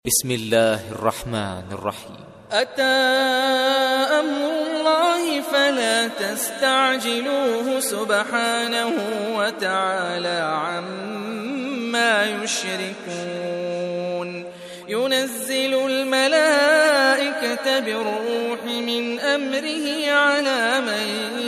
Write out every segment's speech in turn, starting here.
بسم الله الرحمن الرحيم. أتى أمر الله فلا تستعجلوه سبحانه وتعالى عما يشركون. ينزل الملائكة بالروح من أمره على من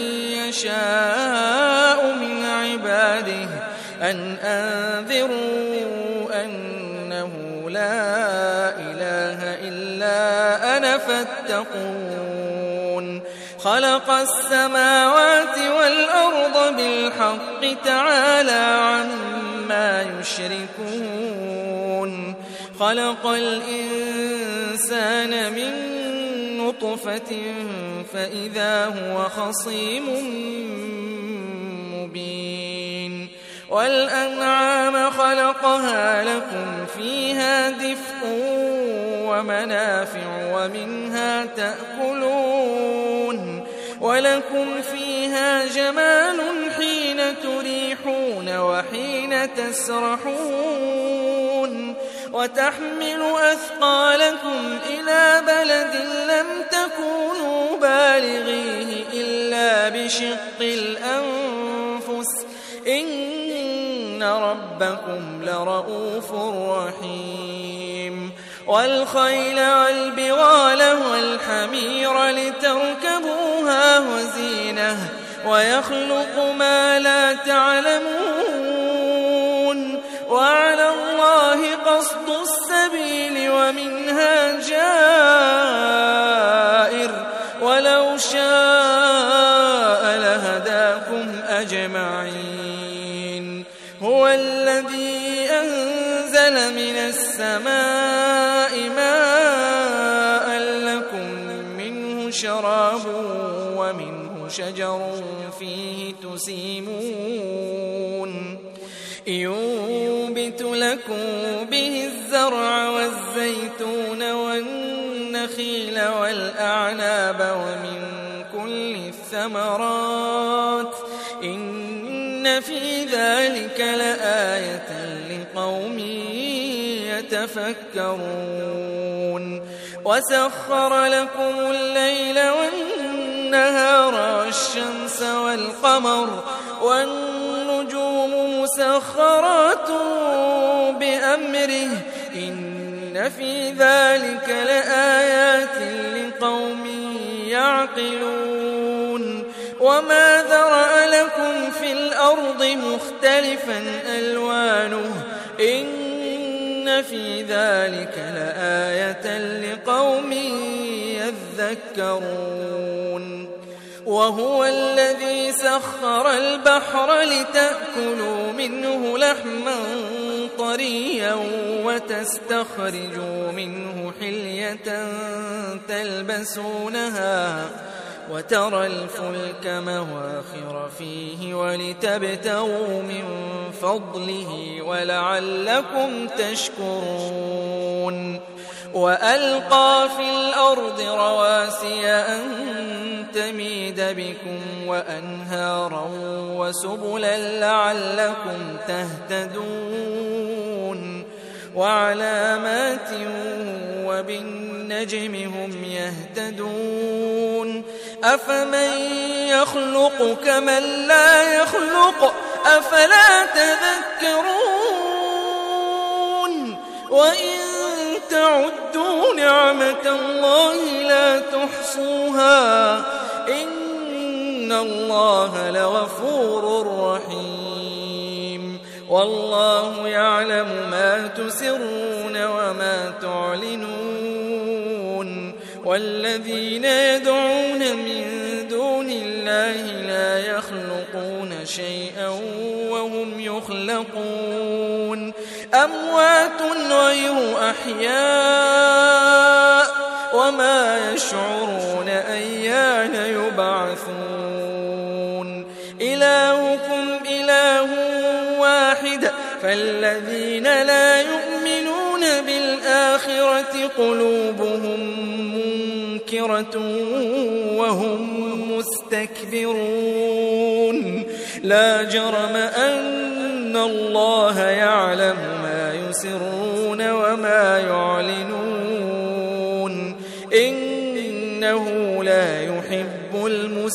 يشاء من عباده أن أنذروا أنه لا إله إلا أنا فاتقون. خلق السماوات والأرض بالحق تعالى عما يشركون. خلق الإنسان من نطفة فإذا هو خصيم مبين. والأنعام خلقها لكم فيها دفء ومنافع ومنها تأكلون ولكم فيها جمال حين تريحون وحين تسرحون وتحمل أثقالكم إلى بلد لم تكونوا بالغيه إلا بشق الأنفس إن ربكم لرؤوف رحيم. والخيل والبغال والحمير لتركبوها وزينة ويخلق ما لا تعلمون. وعلى الله قصد السبيل ومنها جائر ولو شاء لهداكم أجمعين. هو الذي أنزل من السماء ماء لكم منه شراب ومنه شجر فيه تسيمون. ينبت لكم به الزرع والزيتون والنخيل والأعناب ومن كل الثمرات إن في ذلك لآية لقوم يتفكرون. وسخر لكم الليل والنهار والشمس والقمر والنجوم مسخرات بأمره إن في ذلك لآيات لقوم يعقلون. وما ذرأ لكم في الأرض مختلفا ألوانه إن في ذلك لآية لقوم يذكرون. وهو الذي سخر البحر لتأكلوا منه لحما طريا وتستخرجوا منه حلية تلبسونها وترى الفلك مواخر فيه ولتبتغوا من فضله ولعلكم تشكرون. وألقى في الأرض رواسي أن تميد بكم وأنهارا وسبلا لعلكم تهتدون. وعلامات وبالنجم هم يهتدون. أفمن يخلق كمن لا يخلق أفلا تذكرون. وإن تعدوا نعمة الله لا تحصوها إن الله لغفور رحيم. والله يعلم ما تسرون وما تعلنون. والذين يدعون من دون الله لا يخلقون شيئا وهم يخلقون. أموات غير أحياء وما يشعرون أيان يبعثون. إلهكم إله واحد فالذين لا يؤمنون بالآخرة قلوبهم منكرة وهم مستكبرون. لا جرم أن الله يعلم ما يسرون وما ما يعلنون إنه لا يحب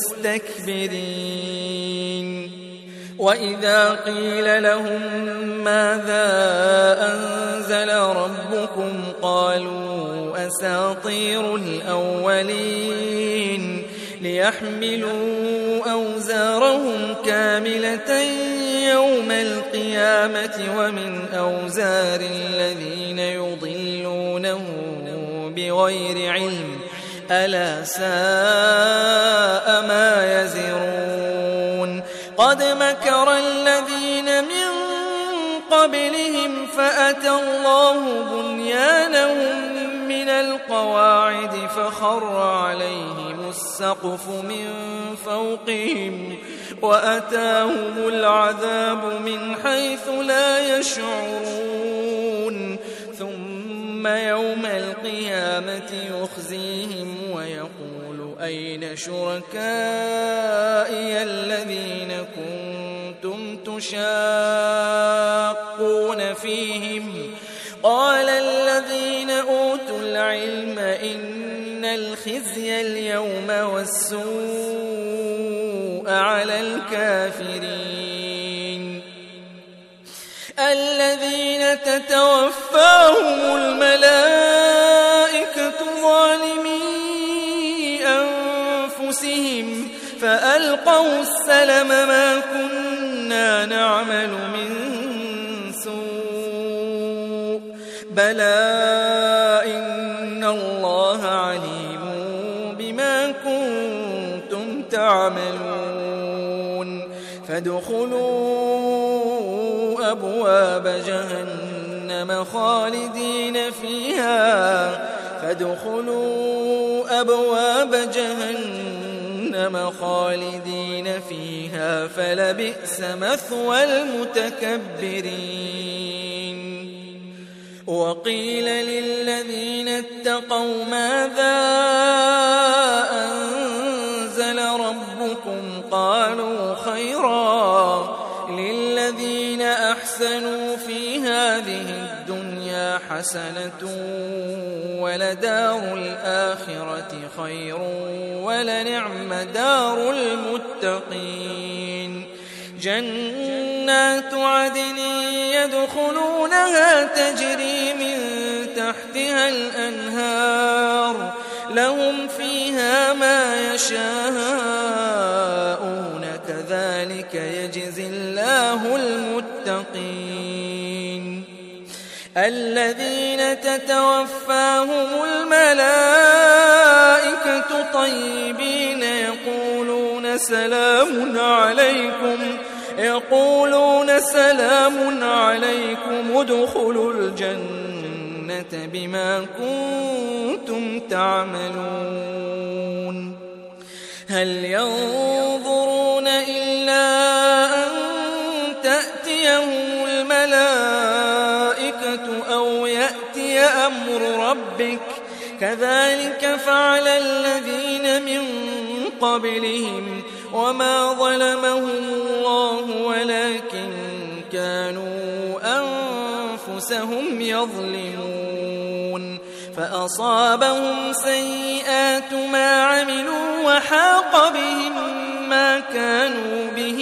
المستكبرين وإذا قيل لهم ماذا أنزل ربكم قالوا أساطير الأولين ليحملوا أوزارهم كاملة يوم القيامة ومن أوزار الذين يضلونه بغير علم ألا ساء ما يزرون قد مكر الذين من قبلهم فأتى الله بنيانهم من القواعد فخر عليهم السقف من فوقهم وأتاهم العذاب من حيث لا يشعرون ثم يوم القيامة يخزيهم ويقول أين شركائي الذين كنتم تشاقون فيهم قال الذين أوتوا العلم إن الخزي اليوم والسوء على الكافرين الذين تتوفاهم الملائكة ظالمي أنفسهم فألقوا السلم ما كنا نعمل من سوء بلى إن الله عليم بما كنتم تعملون فادخلوا أبواب جهنم خالدين فيها فلبئس مثوى المتكبرين وقيل للذين اتقوا ماذا أنزل ربكم قالوا خيرا للذين أحسنوا في هذه الدنيا حسنة ولدار الآخرة خير ولنعم دار المتقين جنات عدن يدخلونها تجري من تحتها الأنهار لهم فيها ما يشاءون كذلك يجزي الله المتقين الذين تتوفاهم الملائكة طيبين يقولون سلام عليكم ادخلوا الجنة بما كنتم تعملون هل ينظرون إلا أن تأتيهم الملائكة أو يأتي أمر ربك كذلك فعل الذين من قبلهم وما ظلمهم الله ولكن كانوا أنفسهم يظلمون فأصابهم سيئات ما عملوا وحاق بهم ما كانوا به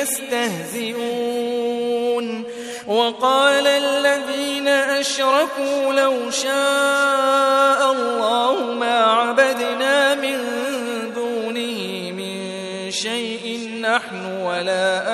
يستهزئون وقال الذين أشركوا لو شاء الله ما عبدنا من دونه من شيء نحن ولا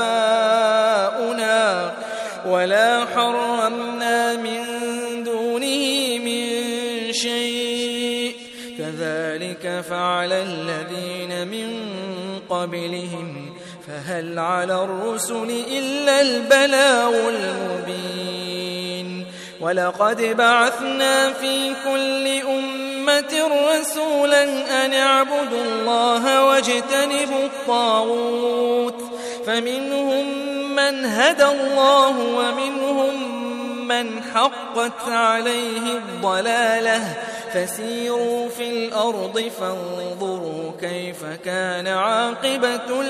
آباؤنا ولا حرمنا من دونه من شيء كذلك فعل الذين من قبلهم فهل على الرسل إلا البلاغ المبين ولقد بعثنا في كل أمة رسولا أن اعبدوا الله واجتنبوا الطاغوت فمنهم من هدى الله ومنهم من حقت عليه الضلالة فسيروا في الأرض فانظروا كيف كان عاقبة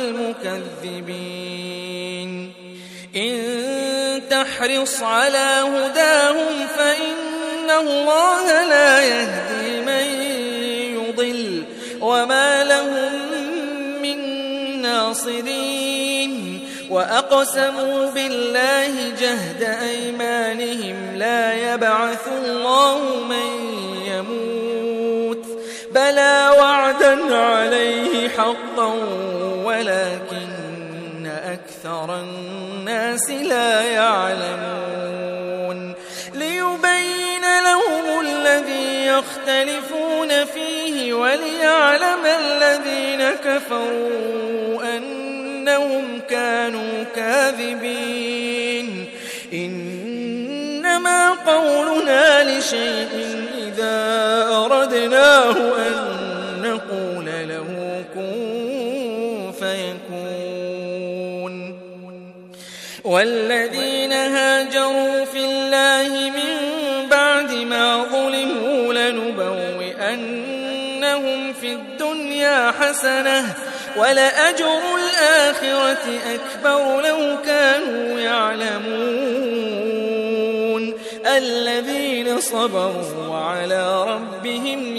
المكذبين إن تحرص على هداهم فإن الله لا يهدي من يضل وما لهم من ناصرين وأقسموا بالله جهد أيمانهم لا يبعث الله من يموت بلى وعدا عليه حقا ولكن أكثر الناس لا يعلمون ليبين لهم الذي يختلفون فيه وليعلم الذين كفروا أنهم كانوا كاذبين إنما قولنا لشيء إذا أردناه أن نقول له كن فيكون والذين هاجروا في الله من بعد ما ظلموا لنبوئنهم في الدنيا حسنة ولأجر الآخرة أكبر لو كانوا يعلمون الذين صبروا وعلى ربهم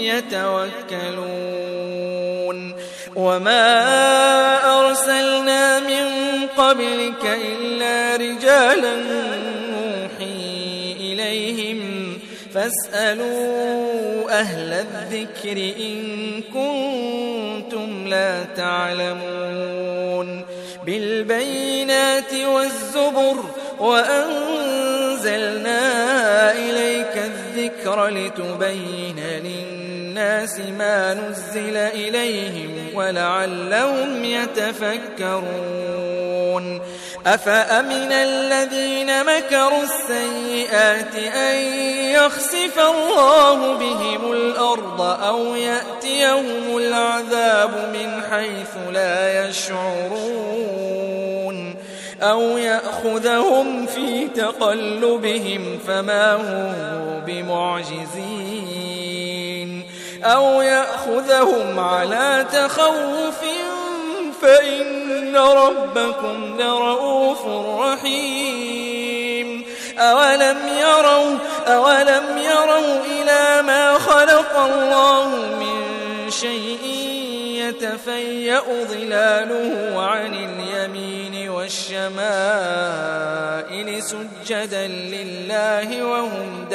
يتوكلون وما أرسلنا من قبلك إلا رجالا نوحي إليهم فاسألوا أهل الذكر إن كنتم لا تعلمون بالبينات والزبر وأنزلنا إليك الذكر لتبين للناس ما نزل إليهم ولعلهم يتفكرون أفأمن الذين مكروا السيئات أن يخسف الله بهم الأرض أو يأتيهم العذاب من حيث لا يشعرون أو يأخذهم في تقلبهم فما هم بمعجزين أو يأخذهم على تخوف فإن ربكم لرؤوف رحيم أولم يروا إلى ما خلق الله من شيء يتفيأ ظلاله عن اليمين والشمائل سجدا لله وهم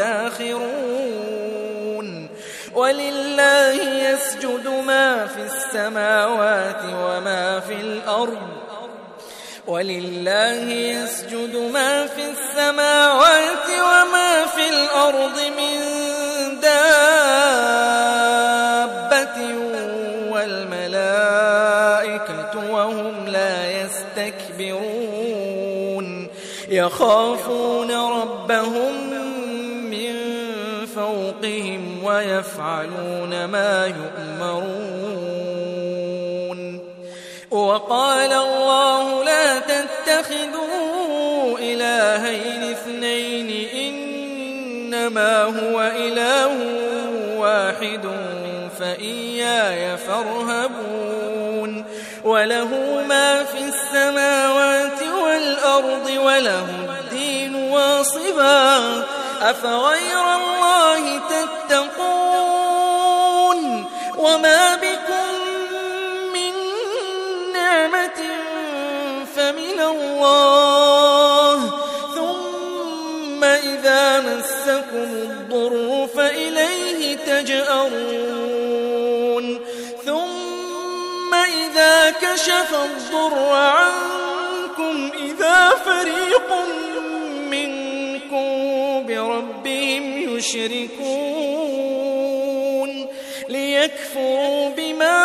داخرون ولله يسجد ما في السماوات وما في الأرض ولله يسجد ما في السماوات وما في الأرض من دابة والملائكة وهم لا يستكبرون يخافون ربهم من فوقهم ويفعلون ما يؤمرون وقال الله لا تتخذوا إلهين اثنين إنما هو إله واحد فإياي فارهبون وله ما في السماوات والأرض وله الدين واصبا أفغير الله تتقون وما بكم من نعمة فمن الله ثم إذا مسكم الضر فإليه تجأرون ثم إذا كشف الضر عنكم إذا فريق منكم بربهم يشركون ليكفروا بما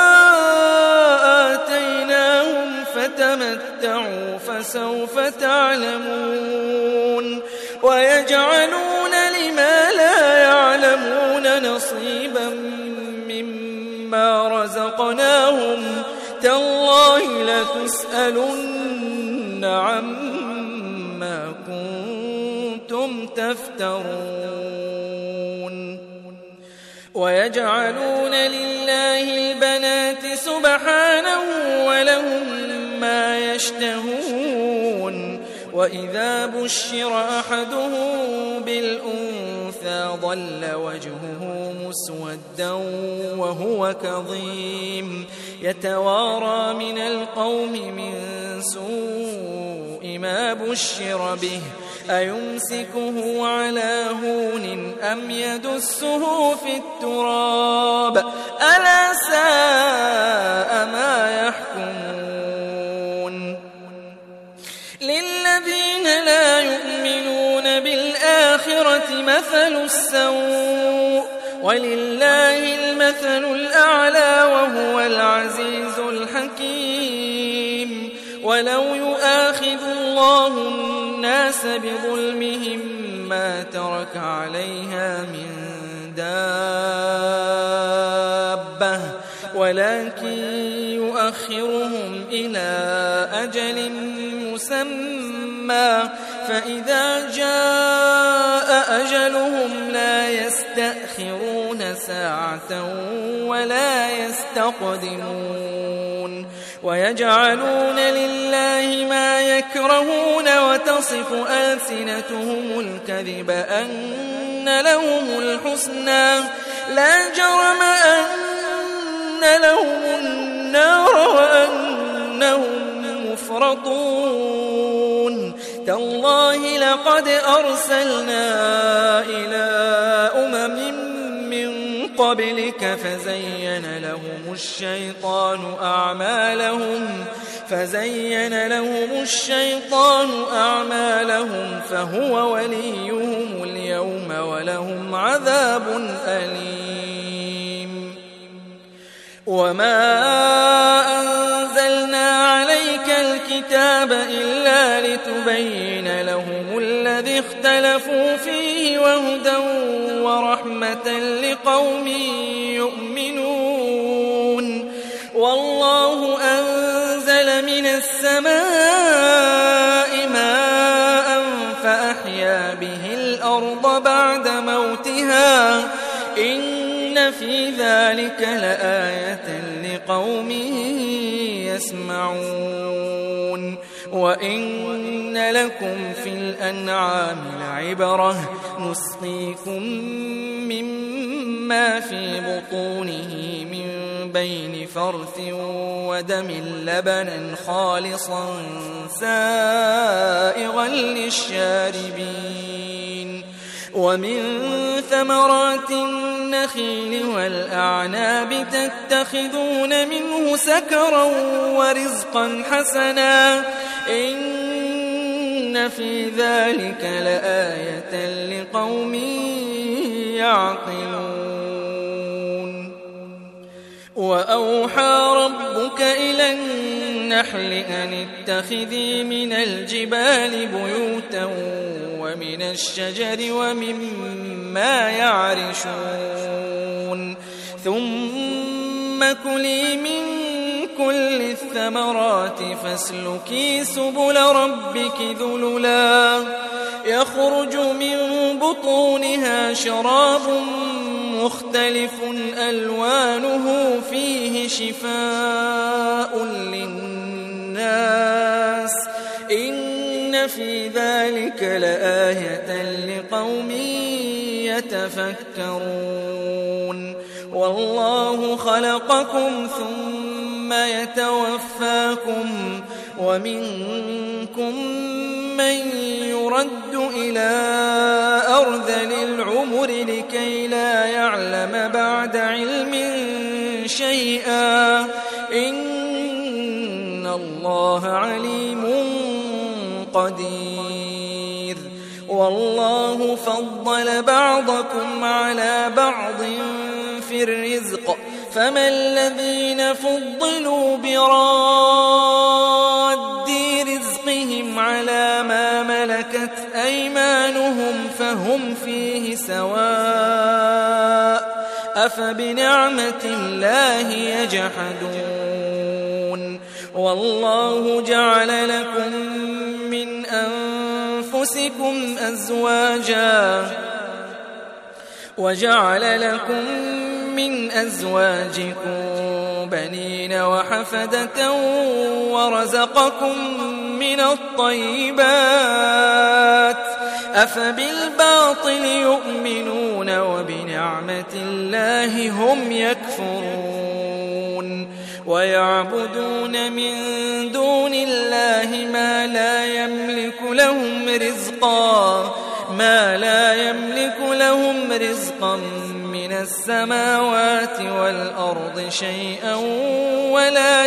آتيناهم فتمتعوا فسوف تعلمون ويجعلون لما لا يعلمون نصيبا مما رزقناهم تالله لتسألن عما كنتم تفترون ويجعلون لله البنات سبحانه ولهم ما يشتهون وإذا بشر أحدهم بالأنثى الأنثى ظل وجهه مسودا وهو كظيم يتوارى من القوم من سوء ما بشر به أيمسكه على هون أم يدسه في التراب ألا ساء ما يحكمون للذين لا يؤمنون بالآخرة مثل السوء ولله المثل الأعلى وهو العزيز الحكيم ولو يؤاخذ الله الناس بظلمهم ما ترك عليها من دابة ولكن يؤخرهم إلى أجل مسمى فإذا جاء أجلهم لا يستأخرون ساعة ولا يستقدمون ويجعلون لله ما يكرهون وتصف ألسنتهم الكذب أن لهم الحسنى لا جرم أن لهم النار وأنهم مفرطون تالله لقد أرسلنا إلى من قبلك فزين لهم الشيطان أعمالهم فهو وليهم اليوم ولهم عذاب أليم وما أنزلنا عليك الكتاب إلا لتبين لهم الذي اختلفوا فيه وهدى ورحمة لقوم يؤمنون والله أنزل من السماء ماء فأحيا به الأرض بعد موتها إن في ذلك لآية لقوم يسمعون وإن لكم في الأنعام لعبرة نسقيكم مما في بطونه من بين فرث ودم لبنا خالصا سائغا للشاربين ومن ثمرات النخيل والأعناب تتخذون منه سكرا ورزقا حسنا إن في ذلك لآية لقوم يعقلون وأوحى ربك إلى النحل أن اتخذي من الجبال بيوتا ومن الشجر ومما يعرشون ثم كلي من كل الثمرات فاسلكي سبل ربك ذللا يخرج من بطونها شراب مختلف ألوانه فيه شفاء للناس إن في ذلك لآية لقوم يتفكرون والله خلقكم ثم يتوفاكم ومنكم من يرد إلى أرذل العمر لكي لا يعلم بعد علم شيئا إن الله عليم قدير والله فضل بعضكم على بعض في الرزق فما الذين فضلوا براد رزقهم على ما ملكت أيمانهم فهم فيه سواء أفبنعمة الله يجحدون والله جعل لكم من أنفسكم أزواجا وجعل لكم من أزواجكم بنين وحفدة ورزقكم من الطيبات أفبالباطل يؤمنون وبنعمة الله هم يكفرون ويعبدون من دون الله ما لا يملك لهم رزقا من السماوات والأرض شيئا ولا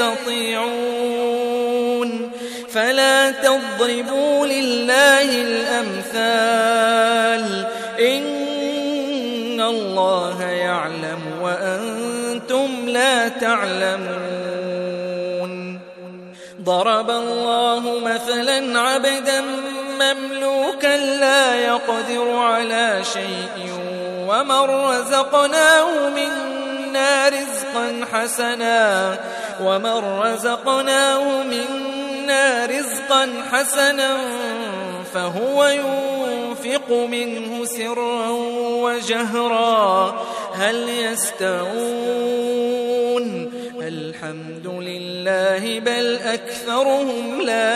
يستطيعون فلا تضربوا لله الأمثال إن الله يعلم وأنتم لا تعلمون ضرب الله مثلا عبدا مملوكا لا يقدر على شيء ومن رزقناه منا رزقا حسنا فهو ينفق منه سرا وجهرا هل يستوون الحمد لله بل أكثرهم لا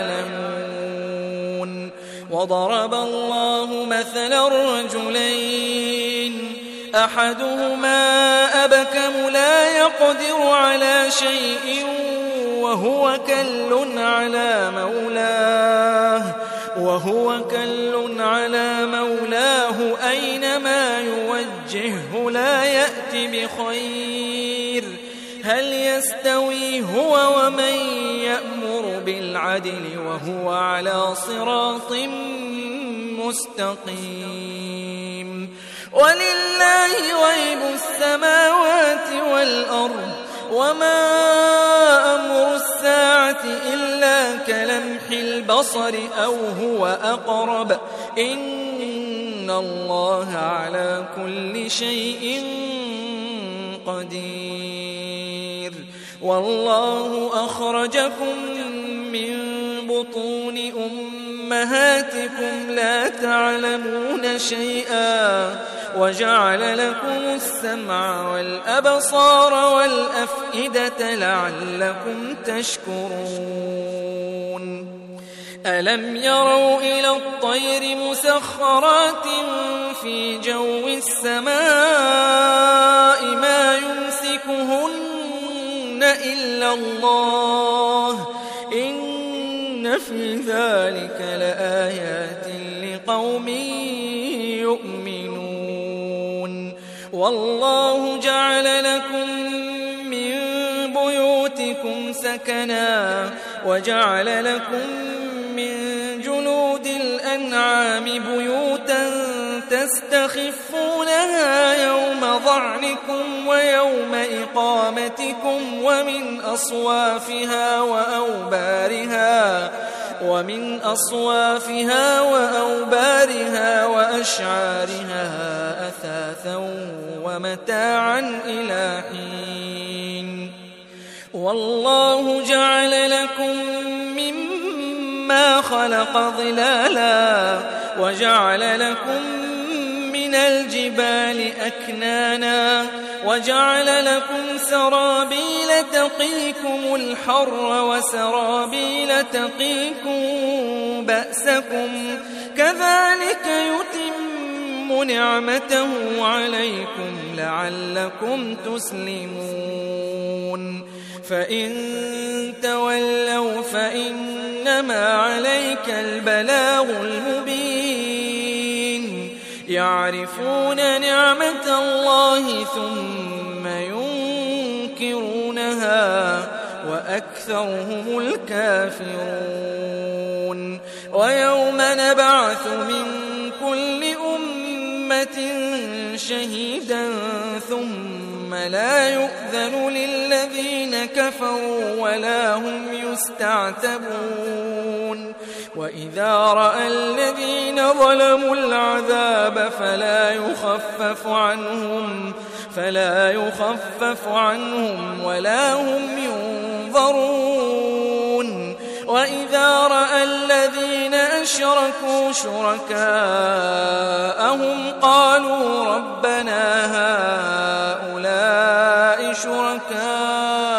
يعلمون وضرب الله مثلا رجلين أحدهما أبكم لا يقدر على شيء وهو كل على مولاه أينما يوجهه لا يأتي بخير هل يستوي هو ومن يأمر بالعدل وهو على صراط مستقيم ولله غيب السماوات والأرض وما أمر الساعة إلا كلمح البصر أو هو أقرب إن الله على كل شيء قدير والله أخرجكم من بطون أمهاتكم لا تعلمون شيئا وجعل لكم السمع والأبصار والأفئدة لعلكم تشكرون ألم يروا إلى الطير مسخرات في جو السماء ما يمسكهن إلا الله إن في ذلك لآيات لقوم يؤمنون والله جعل لكم من بيوتكم سكنا وجعل لكم من جلود الأنعام بيوتا تستخفونها يوم ظعنكم ويوم إقامتكم ومن أصوافها وأوبارها وأشعارها أثاثا ومتاعا إلى حين والله جعل لكم مما خلق ظلالا وجعل لكم من الجبال أكنانا وجعل لكم سرابيل تقيكم الحر وسرابيل تقيكم بأسكم كذلك يتم نعمته عليكم لعلكم تسلمون فإن تولوا فإنما عليك البلاغ المبين يعرفون نعمة الله ثم ينكرونها وأكثرهم الكافرون ويوم نبعث من كل أمة شهيدا ثم لا يؤذن للذين كفروا ولا هم يستعتبون وإذا رأى الذين ظلموا العذاب فلا يخفف عنهم ولا هم ينظرون وإذا رأى الذين أشركوا شركاءهم قالوا ربنا هؤلاء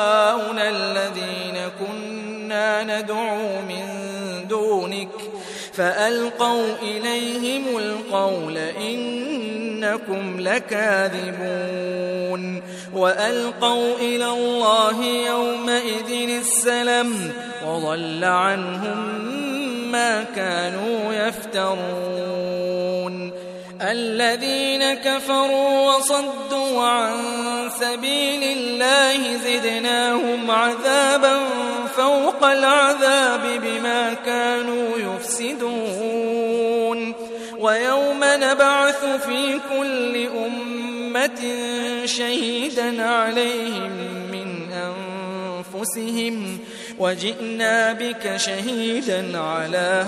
شركاؤنا الذين كنا ندعو من دونك فألقوا إليهم القول إنكم لكاذبون وألقوا إلى الله يومئذ السلم وضل عنهم ما كانوا يفترون الذين كفروا وصدوا عن سبيل الله زدناهم عذابا فوق العذاب بما كانوا يفسدون ويوم نبعث في كل أمة شهيدا عليهم من أنفسهم وجئنا بك شهيدا على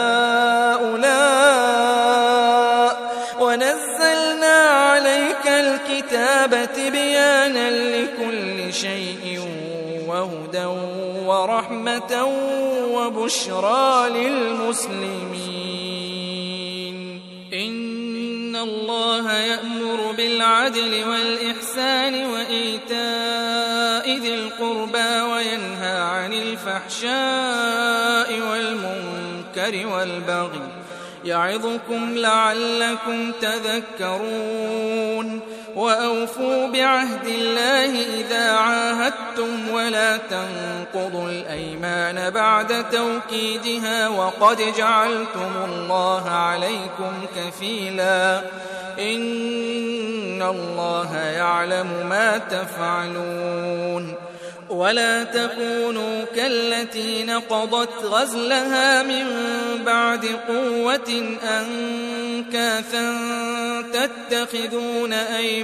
هؤلاء ونزلنا عليك الكتاب تبيانا لكل شيء وهدى ورحمة وبشرى للمسلمين إن الله يأمر بالعدل والإحسان وإيتاء ذي القربى وينهى عن الفحشاء والمنكر والبغي يعظكم لعلكم تذكرون وأوفوا بعهد الله إذا عاهدتم ولا تنقضوا الأيمان بعد توكيدها وقد جعلتم الله عليكم كفيلا إن الله يعلم ما تفعلون ولا تكونوا كالتي نقضت غزلها من بعد قوة أنكاثا تتخذون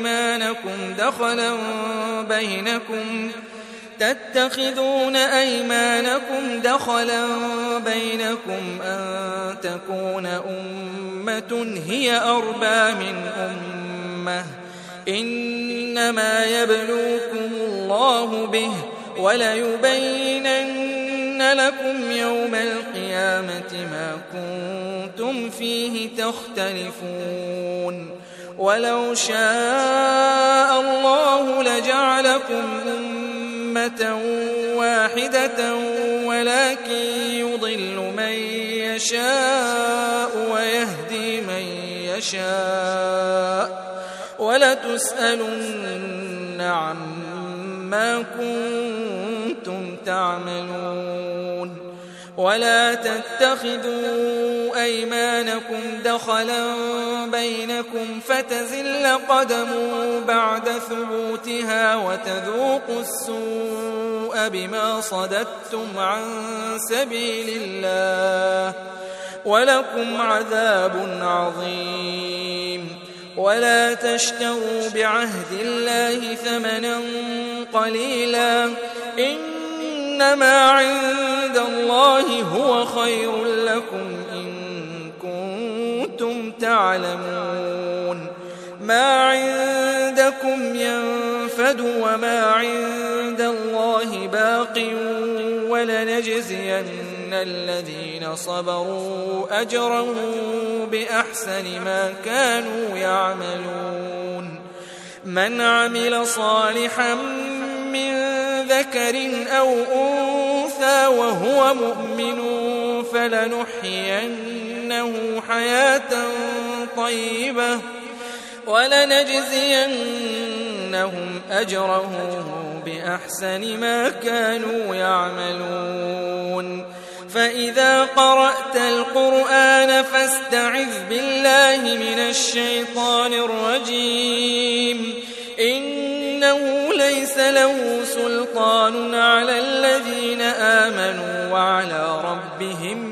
أيمانكم دخلا بينكم أن تكون أمة هي أربى من أمة إنما يبلوكم الله به وليبينن لكم يوم القيامة ما كنتم فيه تختلفون ولو شاء الله لجعلكم أمة واحدة ولكن يضل من يشاء ويهدي من يشاء ولتسألن عما كنتم تعملون ولا تتخذوا أيمانكم دخلا بينكم فتزل قدم بعد ثبوتها وتذوقوا السوء بما صددتم عن سبيل الله ولكم عذاب عظيم ولا تشتروا بعهد الله ثمنا قليلا إنما عند الله هو خير لكم إن كنتم تعلمون ما عندكم ينفد وما عند الله باق ولنجزين الذين صبروا أجرهم بأحسن ما كانوا يعملون من عمل صالحا من ذكر أو أنثى وهو مؤمن فلنحيينه حياة طيبة ولنجزينهم أجرهم بأحسن ما كانوا يعملون فإذا قرأت القرآن فاستعذ بالله من الشيطان الرجيم إنه ليس له سلطان على الذين آمنوا وعلى ربهم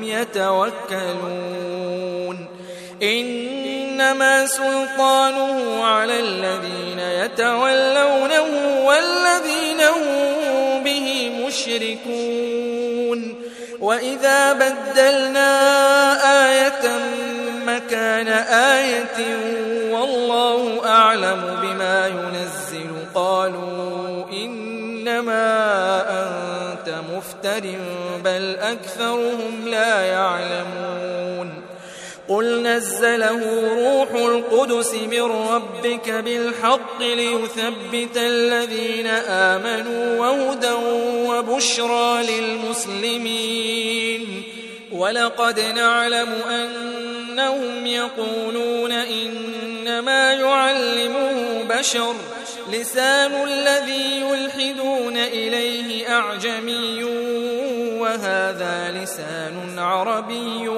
يتوكلون إنما سلطانه على الذين يتولونه والذين هم به مشركون وإذا بدلنا آية مكان آية والله أعلم بما ينزل قالوا إنما أنت مفتر بل أكثرهم لا يعلمون قل نزله روح القدس من ربك بالحق ليثبت الذين آمنوا وهدى وبشرى للمسلمين ولقد نعلم أنهم يقولون إنما يعلمه بشر لسان الذي يلحدون إليه أعجمي وهذا لسان عربي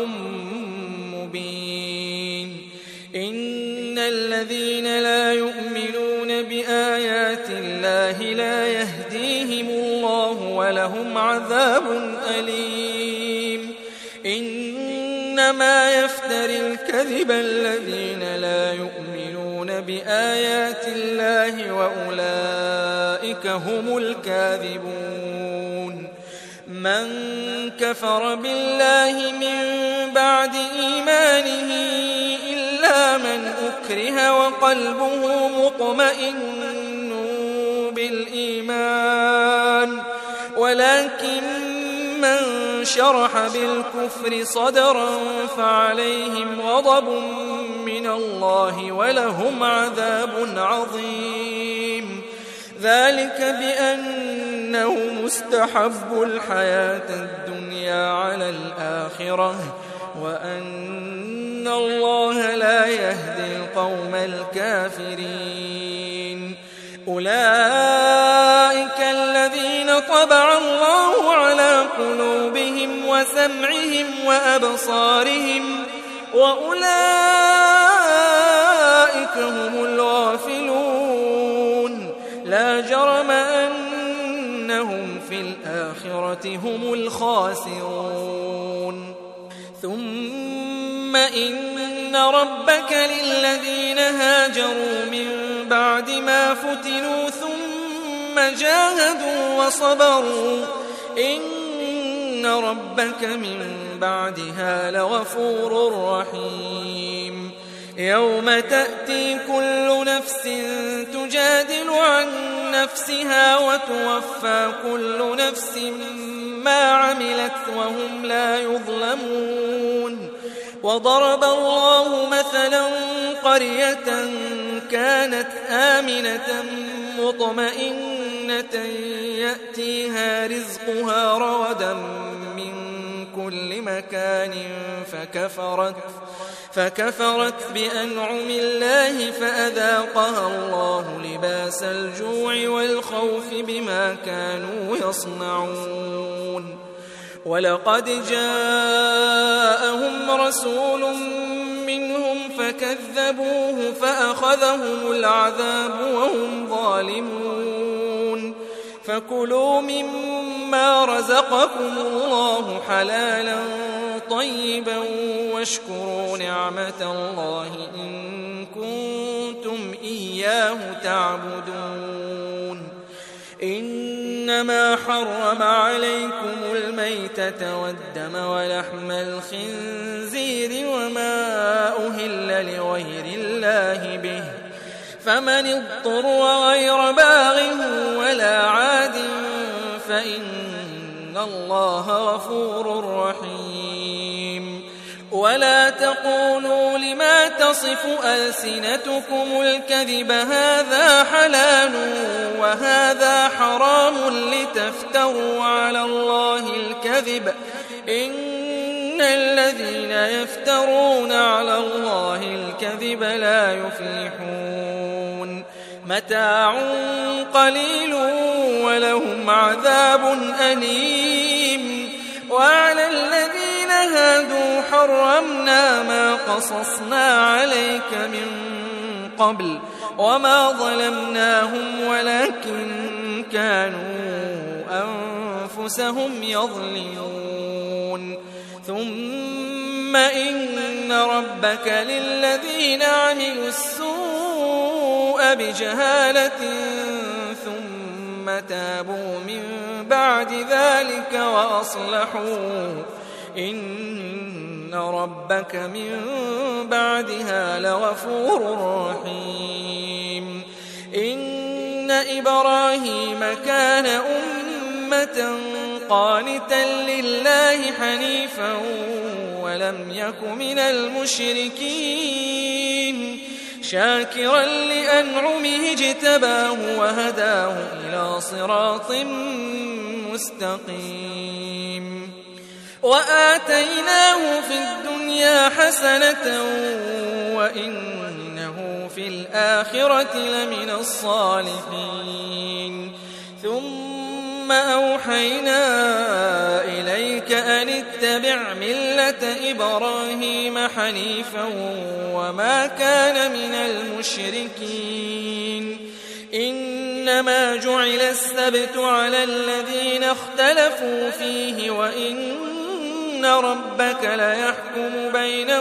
مبين إن الذين لا يؤمنون بآيات الله لا يهديهم الله ولهم عذاب أليم إنما يفتري الكذب الذين لا يؤمنون بآيات الله وأولئك هم الكاذبون من كفر بالله من بعد إيمانه إلا من أكره وقلبه مطمئن بالإيمان ولكن من شرح بالكفر صدرا فعليهم غضب من الله ولهم عذاب عظيم ذلك بأنه مستحب الحياة الدنيا على الآخرة وأن الله لا يهدي القوم الكافرين أولئك الذين طبع الله على قلوبهم وسمعهم وأبصارهم وأولئك هم الغافلون لا جرم أنهم في الآخرة هم الخاسرون ثم إن ربك للذين هاجروا من بعد ما فتنوا ثم جاهدوا وصبروا إن ربك من بعدها لغفور رحيم يوم تأتي كل نفس تجادل عن نفسها وتوفى كل نفس ما عملت وهم لا يظلمون وضرب الله مثلا قرية كانت آمنة مطمئنة يأتيها رزقها رغدا من كل مكان فكفرت بأنعم الله فأذاقها الله لباس الجوع والخوف بما كانوا يصنعون ولقد جاءهم رسول منهم فكذبوه فأخذهم العذاب وهم ظالمون فكلوا مما رزقكم الله حلالا طيبا واشكروا نعمة الله إن كنتم إياه تعبدون إنما حرم عليكم الميتة والدم ولحم الخنزير وما أهل لغير الله به فمن اضطر غير باغ ولا عاد فإن الله غفور رحيم ولا تقولوا لما تصف ألسنتكم الكذب هذا حلال وهذا حرام لتفتروا على الله الكذب إن الذين يفترون على الله الكذب لا يفلحون متاع قليل ولهم عذاب أليم وعلى الذين هادوا حرمنا ما قصصنا عليك من قبل وما ظلمناهم ولكن كانوا أنفسهم يظلمون ثم إن ربك للذين عملوا السوء بجهالة ثم تابوا من بعد ذلك وأصلحوا إن ربك من بعدها لغفور رحيم إن إبراهيم كان أمة قانتا لله حنيفا ولم يك من المشركين شاكرا لأنعمه اجتباه وهداه إلى صراط مستقيم وآتيناه في الدنيا حسنة وإنه في الآخرة لمن الصالحين ثم أوحينا إليك أن اتبع ملة إبراهيم حنيفا وما كان من المشركين إنما جعل السبت على الذين اختلفوا فيه وإن ربك ليحكم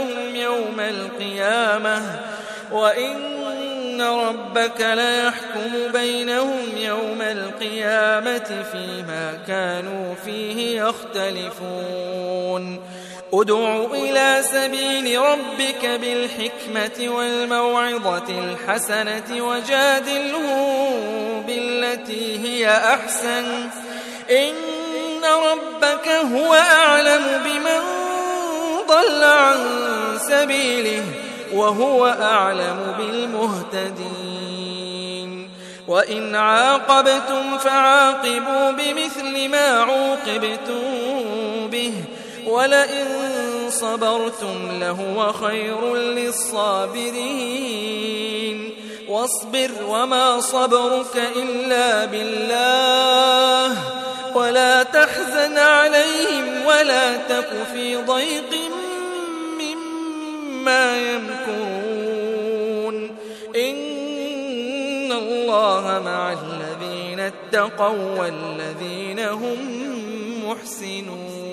بينهم يوم القيامة فيما كانوا فيه يختلفون ادع إلى سبيل ربك بالحكمة والموعظة الحسنة وجادلهم بالتي هي أحسن إن ربك هو أعلم بمن ضل عن سبيله وهو أعلم بالمهتدين وإن عاقبتم فعاقبوا بمثل ما عوقبتم به ولئن صبرتم لهو خير للصابرين واصبر وما صبرك إلا بالله ولا تحزن عليهم ولا تك في ضيق مما يمكرون إن الله مع الذين اتقوا والذين هم محسنون